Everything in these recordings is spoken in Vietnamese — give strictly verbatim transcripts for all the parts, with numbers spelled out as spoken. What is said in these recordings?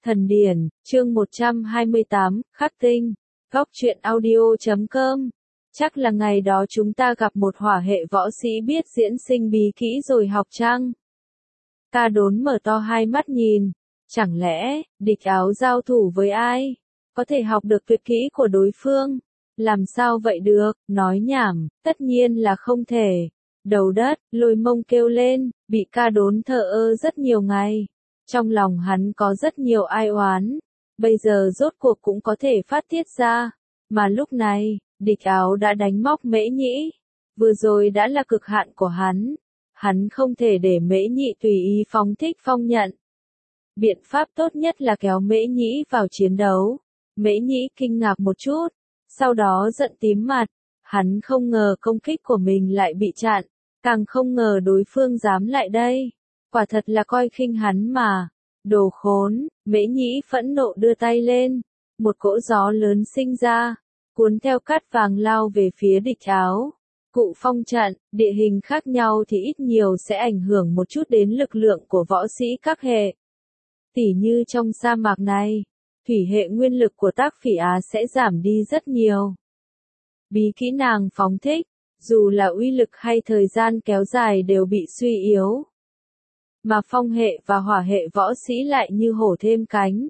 Thần điển, chương một trăm hai mươi tám, khắc tinh, góc truyện audio chấm com. Chắc là ngày đó chúng ta gặp một hỏa hệ võ sĩ biết diễn sinh bí kỹ rồi học chăng? Ca Đốn mở to hai mắt nhìn. Chẳng lẽ, địch áo giao thủ với ai? Có thể học được tuyệt kỹ của đối phương? Làm sao vậy được, nói nhảm, tất nhiên là không thể. Đầu đất, Lôi Mông kêu lên, bị Ca Đốn thờ ơ rất nhiều ngày. Trong lòng hắn có rất nhiều ai oán, bây giờ rốt cuộc cũng có thể phát tiết ra. Mà lúc này, địch áo đã đánh móc Mễ Nhĩ. Vừa rồi đã là cực hạn của hắn. Hắn không thể để Mễ Nhĩ tùy ý phóng thích phong nhận. Biện pháp tốt nhất là kéo Mễ Nhĩ vào chiến đấu. Mễ Nhĩ kinh ngạc một chút, sau đó giận tím mặt. Hắn không ngờ công kích của mình lại bị chặn, càng không ngờ đối phương dám lại đây. Quả thật là coi khinh hắn mà. Đồ khốn, Mễ Nhĩ phẫn nộ đưa tay lên. Một cỗ gió lớn sinh ra, cuốn theo cát vàng lao về phía địch áo. Cụ phong trận, địa hình khác nhau thì ít nhiều sẽ ảnh hưởng một chút đến lực lượng của võ sĩ các hệ. Tỉ như trong sa mạc này, thủy hệ nguyên lực của Tác Phỉ Á sẽ giảm đi rất nhiều. Bí kỹ nàng phóng thích, dù là uy lực hay thời gian kéo dài đều bị suy yếu. Mà phong hệ và hỏa hệ võ sĩ lại như hổ thêm cánh.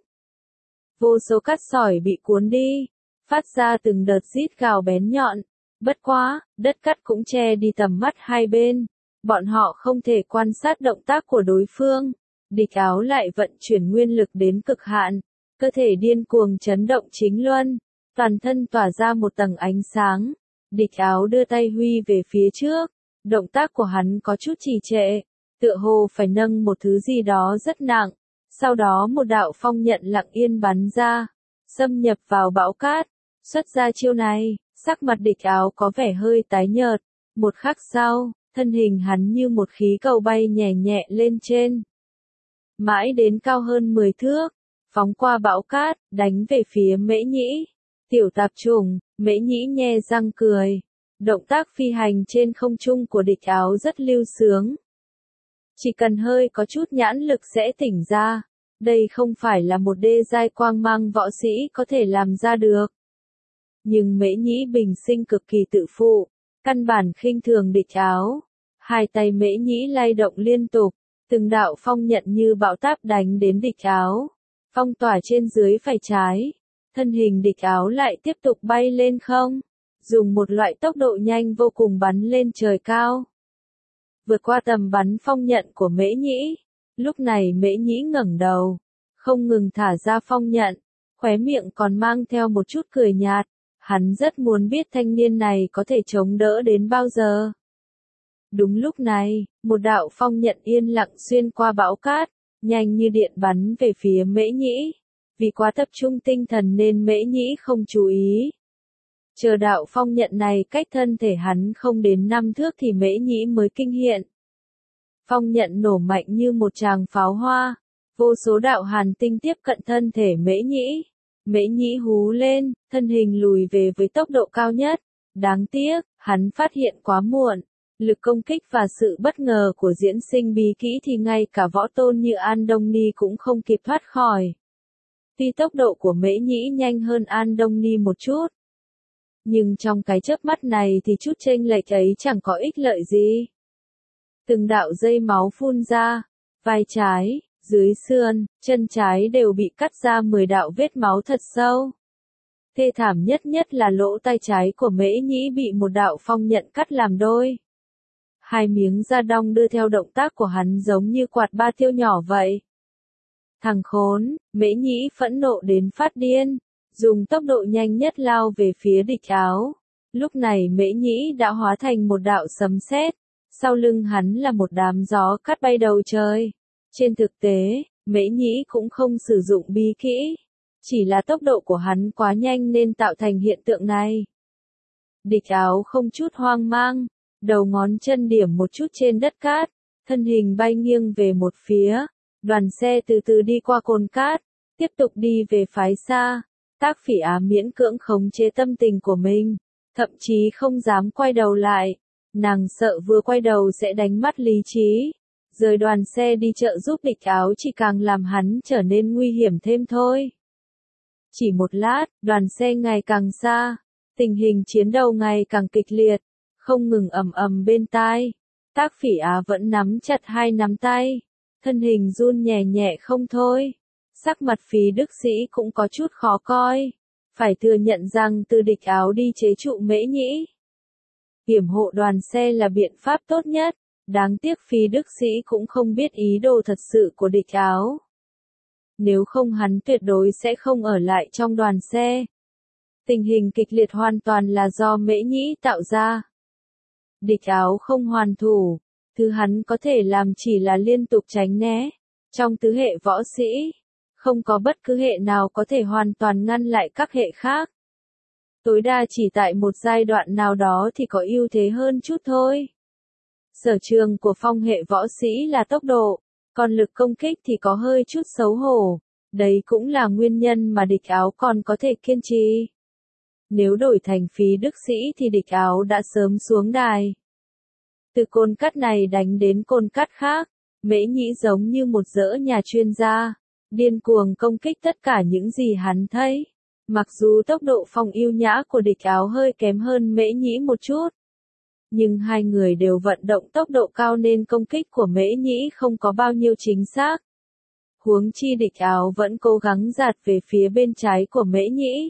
Vô số cát sỏi bị cuốn đi, phát ra từng đợt rít gào bén nhọn. Bất quá, đất cát cũng che đi tầm mắt hai bên. Bọn họ không thể quan sát động tác của đối phương. Địch áo lại vận chuyển nguyên lực đến cực hạn. Cơ thể điên cuồng chấn động chính luân. Toàn thân tỏa ra một tầng ánh sáng. Địch áo đưa tay huy về phía trước. Động tác của hắn có chút trì trệ. Tựa hồ phải nâng một thứ gì đó rất nặng. Sau đó một đạo phong nhận lặng yên bắn ra. Xâm nhập vào bão cát. Xuất ra chiêu này, sắc mặt địch áo có vẻ hơi tái nhợt. Một khắc sau, thân hình hắn như một khí cầu bay nhẹ nhẹ lên trên. Mãi đến cao hơn mười thước. Phóng qua bão cát, đánh về phía Mễ Nhĩ. Tiểu tạp chủng, Mễ Nhĩ nhe răng cười. Động tác phi hành trên không trung của địch áo rất lưu sướng. Chỉ cần hơi có chút nhãn lực sẽ tỉnh ra. Đây không phải là một đê giai quang mang võ sĩ có thể làm ra được. Nhưng Mễ Nhĩ bình sinh cực kỳ tự phụ, căn bản khinh thường địch áo. Hai tay Mễ Nhĩ lay động liên tục, từng đạo phong nhận như bão táp đánh đến địch áo. Phong tỏa trên dưới phải trái, thân hình địch áo lại tiếp tục bay lên không, dùng một loại tốc độ nhanh vô cùng bắn lên trời cao. Vượt qua tầm bắn phong nhận của Mễ Nhĩ. Lúc này Mễ Nhĩ ngẩng đầu, không ngừng thả ra phong nhận, khóe miệng còn mang theo một chút cười nhạt. Hắn rất muốn biết thanh niên này có thể chống đỡ đến bao giờ. Đúng lúc này, một đạo phong nhận yên lặng xuyên qua bão cát, nhanh như điện bắn về phía Mễ Nhĩ. Vì quá tập trung tinh thần nên Mễ Nhĩ không chú ý. Chờ đạo phong nhận này cách thân thể hắn không đến năm thước thì Mễ Nhĩ mới kinh hiện. Phong nhận nổ mạnh như một tràng pháo hoa, vô số đạo hàn tinh tiếp cận thân thể Mễ Nhĩ. Mễ Nhĩ hú lên, thân hình lùi về với tốc độ cao nhất. Đáng tiếc, hắn phát hiện quá muộn. Lực công kích và sự bất ngờ của diễn sinh bí kỹ thì ngay cả võ tôn như An Đông Ni cũng không kịp thoát khỏi. Tuy tốc độ của Mễ Nhĩ nhanh hơn An Đông Ni một chút, nhưng trong cái chớp mắt này thì chút chênh lệch ấy chẳng có ích lợi gì. Từng đạo dây máu phun ra, vai trái, dưới sườn, chân trái đều bị cắt ra mười đạo vết máu thật sâu. Thê thảm nhất nhất là lỗ tay trái của Mễ Nhĩ bị một đạo phong nhận cắt làm đôi. Hai miếng da đong đưa theo động tác của hắn giống như quạt ba tiêu nhỏ vậy. Thằng khốn, Mễ Nhĩ phẫn nộ đến phát điên, dùng tốc độ nhanh nhất lao về phía địch áo. Lúc này Mễ Nhĩ đã hóa thành một đạo sấm sét, sau lưng hắn là một đám gió cát bay đầu trời. Trên thực tế, Mễ Nhĩ cũng không sử dụng bí kỹ, chỉ là tốc độ của hắn quá nhanh nên tạo thành hiện tượng này. Địch áo không chút hoang mang, đầu ngón chân điểm một chút trên đất cát, thân hình bay nghiêng về một phía, đoàn xe từ từ đi qua cồn cát, tiếp tục đi về phái xa. Tác Phỉ Á miễn cưỡng khống chế tâm tình của mình, thậm chí không dám quay đầu lại. Nàng sợ vừa quay đầu sẽ đánh mất lý trí. rời đoàn xe đi trợ giúp địch áo chỉ càng làm hắn trở nên nguy hiểm thêm thôi. Chỉ một lát, đoàn xe ngày càng xa, tình hình chiến đấu ngày càng kịch liệt, không ngừng ầm ầm bên tai. Tác Phỉ Á vẫn nắm chặt hai nắm tay, thân hình run nhẹ nhẹ không thôi. Sắc mặt Phí Đức Sĩ cũng có chút khó coi, phải thừa nhận rằng từ địch áo đi chế trụ Mễ Nhĩ, yểm hộ đoàn xe là biện pháp tốt nhất. Đáng tiếc Phí Đức Sĩ cũng không biết ý đồ thật sự của địch áo. Nếu không hắn tuyệt đối sẽ không ở lại trong đoàn xe. Tình hình kịch liệt hoàn toàn là do Mễ Nhĩ tạo ra. Địch áo không hoàn thủ, thứ hắn có thể làm chỉ là liên tục tránh né. Trong tứ hệ võ sĩ, không có bất cứ hệ nào có thể hoàn toàn ngăn lại các hệ khác. Tối đa chỉ tại một giai đoạn nào đó thì có ưu thế hơn chút thôi. Sở trường của phong hệ võ sĩ là tốc độ, còn lực công kích thì có hơi chút xấu hổ. Đấy cũng là nguyên nhân mà địch áo còn có thể kiên trì. Nếu đổi thành Phí Đức Sĩ thì địch áo đã sớm xuống đài. Từ côn cắt này đánh đến côn cắt khác, Mễ Nhĩ giống như một dỡ nhà chuyên gia, điên cuồng công kích tất cả những gì hắn thấy. Mặc dù tốc độ phong yêu nhã của địch áo hơi kém hơn Mễ Nhĩ một chút, nhưng hai người đều vận động tốc độ cao nên công kích của Mễ Nhĩ không có bao nhiêu chính xác. Huống chi địch áo vẫn cố gắng giạt về phía bên trái của Mễ Nhĩ.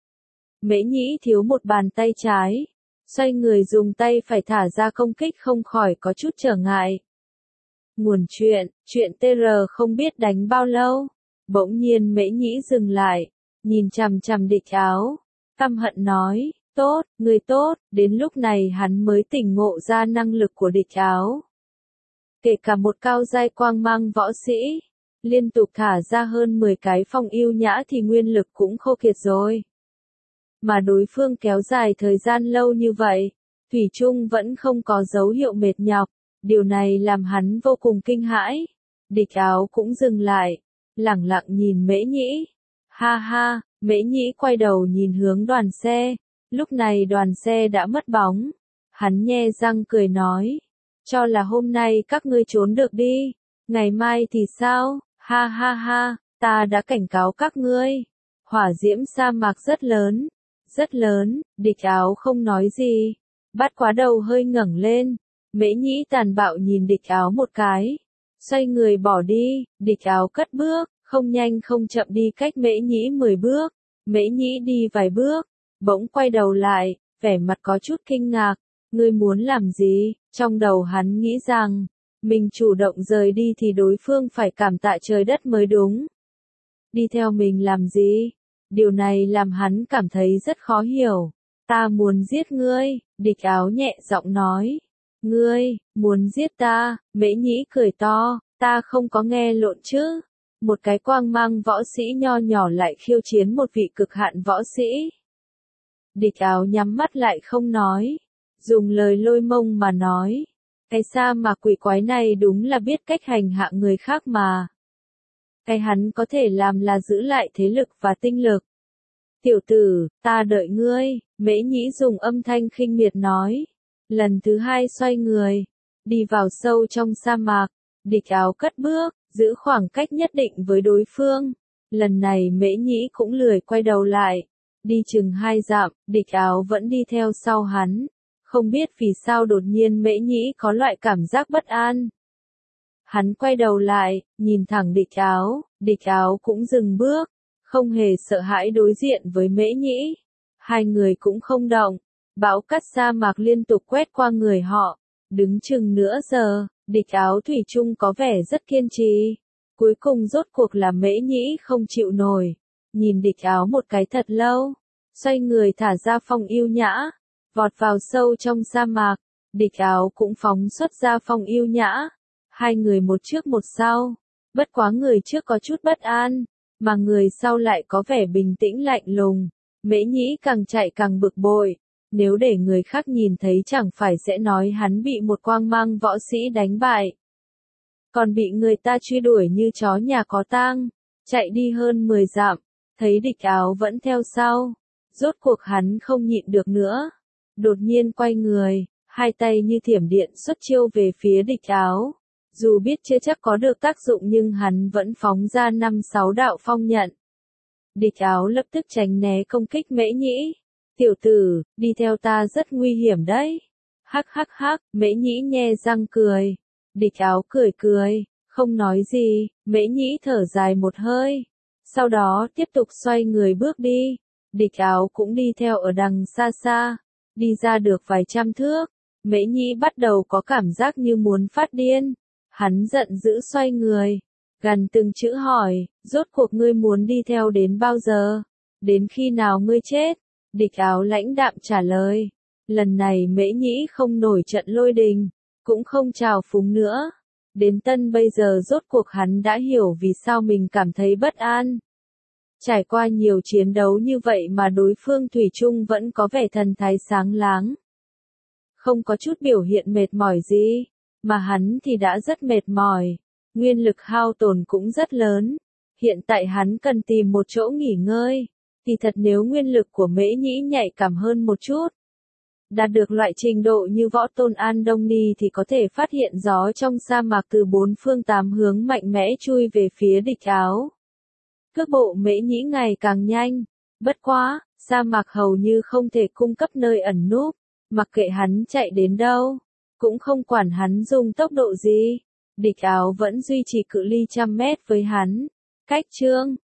Mễ Nhĩ thiếu một bàn tay trái, xoay người dùng tay phải thả ra công kích không khỏi có chút trở ngại. Nguồn chuyện, chuyện tê rờ không biết đánh bao lâu, bỗng nhiên Mễ Nhĩ dừng lại, nhìn chằm chằm địch áo, căm hận nói, tốt, người tốt. Đến lúc này hắn mới tỉnh ngộ ra năng lực của địch áo. Kể cả một cao giai quang mang võ sĩ, liên tục thả ra hơn mười cái phong yêu nhã thì nguyên lực cũng khô kiệt rồi. Mà đối phương kéo dài thời gian lâu như vậy, thủy chung vẫn không có dấu hiệu mệt nhọc, điều này làm hắn vô cùng kinh hãi. Địch áo cũng dừng lại, lẳng lặng nhìn Mễ Nhĩ. Ha ha, Mễ Nhĩ quay đầu nhìn hướng đoàn xe, lúc này đoàn xe đã mất bóng. Hắn nhe răng cười nói, cho là hôm nay các ngươi trốn được đi, ngày mai thì sao? Ha ha ha, ta đã cảnh cáo các ngươi. Hỏa diễm sa mạc rất lớn, rất lớn. Địch áo không nói gì, bắt quá đầu hơi ngẩng lên. Mễ Nhĩ tàn bạo nhìn địch áo một cái, xoay người bỏ đi. Địch áo cất bước, không nhanh không chậm đi cách Mễ Nhĩ mười bước. Mễ Nhĩ đi vài bước, bỗng quay đầu lại, vẻ mặt có chút kinh ngạc. Ngươi muốn làm gì? Trong đầu hắn nghĩ rằng, mình chủ động rời đi thì đối phương phải cảm tạ trời đất mới đúng. Đi theo mình làm gì? Điều này làm hắn cảm thấy rất khó hiểu. Ta muốn giết ngươi, địch áo nhẹ giọng nói. Ngươi, muốn giết ta? Mễ Nhĩ cười to, ta không có nghe lộn chứ. Một cái quang mang võ sĩ nho nhỏ lại khiêu chiến một vị cực hạn võ sĩ. Địch áo nhắm mắt lại không nói, dùng lời lôi mông mà nói. Cái sa mà quỷ quái này đúng là biết cách hành hạ người khác mà. Cái hắn có thể làm là giữ lại thế lực và tinh lực. Tiểu tử, ta đợi ngươi, Mễ Nhĩ dùng âm thanh khinh miệt nói. Lần thứ hai xoay người, đi vào sâu trong sa mạc, địch áo cất bước, giữ khoảng cách nhất định với đối phương. Lần này Mễ Nhĩ cũng lười quay đầu lại, đi chừng hai dặm, địch áo vẫn đi theo sau hắn. Không biết vì sao đột nhiên Mễ Nhĩ có loại cảm giác bất an. Hắn quay đầu lại, nhìn thẳng địch áo, địch áo cũng dừng bước, không hề sợ hãi đối diện với Mễ Nhĩ. Hai người cũng không động, bão cát sa mạc liên tục quét qua người họ, đứng chừng nửa giờ, địch áo thủy chung có vẻ rất kiên trì. Cuối cùng rốt cuộc là Mễ Nhĩ không chịu nổi, nhìn địch áo một cái thật lâu, xoay người thả ra phong yêu nhã, vọt vào sâu trong sa mạc. Địch áo cũng phóng xuất ra phong yêu nhã, hai người một trước một sau, bất quá người trước có chút bất an, mà người sau lại có vẻ bình tĩnh lạnh lùng. Mễ Nhĩ càng chạy càng bực bội, nếu để người khác nhìn thấy chẳng phải sẽ nói hắn bị một quang mang võ sĩ đánh bại. Còn bị người ta truy đuổi như chó nhà có tang, chạy đi hơn mười dặm, thấy địch áo vẫn theo sau. Rốt cuộc hắn không nhịn được nữa, đột nhiên quay người, hai tay như thiểm điện xuất chiêu về phía địch áo. Dù biết chưa chắc có được tác dụng nhưng hắn vẫn phóng ra năm sáu đạo phong nhận. Địch áo lập tức tránh né công kích Mễ Nhĩ. Tiểu tử, đi theo ta rất nguy hiểm đấy. Hắc hắc hắc, Mễ Nhĩ nhe răng cười. Địch áo cười cười, không nói gì, Mễ Nhĩ thở dài một hơi. Sau đó tiếp tục xoay người bước đi. Địch áo cũng đi theo ở đằng xa xa. Đi ra được vài trăm thước. Mễ Nhĩ bắt đầu có cảm giác như muốn phát điên. Hắn giận dữ xoay người. Gằn từng chữ hỏi, rốt cuộc ngươi muốn đi theo đến bao giờ? Đến khi nào ngươi chết? Địch áo lãnh đạm trả lời. Lần này Mễ Nhĩ không nổi trận lôi đình, cũng không trào phúng nữa. Đến tân bây giờ rốt cuộc hắn đã hiểu vì sao mình cảm thấy bất an. Trải qua nhiều chiến đấu như vậy mà đối phương thủy chung vẫn có vẻ thần thái sáng láng. Không có chút biểu hiện mệt mỏi gì, mà hắn thì đã rất mệt mỏi. Nguyên lực hao tổn cũng rất lớn. Hiện tại hắn cần tìm một chỗ nghỉ ngơi. Thì thật nếu nguyên lực của Mễ Nhĩ nhạy cảm hơn một chút, đạt được loại trình độ như võ tôn An Đông Ni thì có thể phát hiện gió trong sa mạc từ bốn phương tám hướng mạnh mẽ chui về phía địch áo. Cước bộ Mễ Nhĩ ngày càng nhanh. Bất quá, sa mạc hầu như không thể cung cấp nơi ẩn núp. Mặc kệ hắn chạy đến đâu, cũng không quản hắn dùng tốc độ gì. Địch áo vẫn duy trì cự ly trăm mét với hắn. Cách chương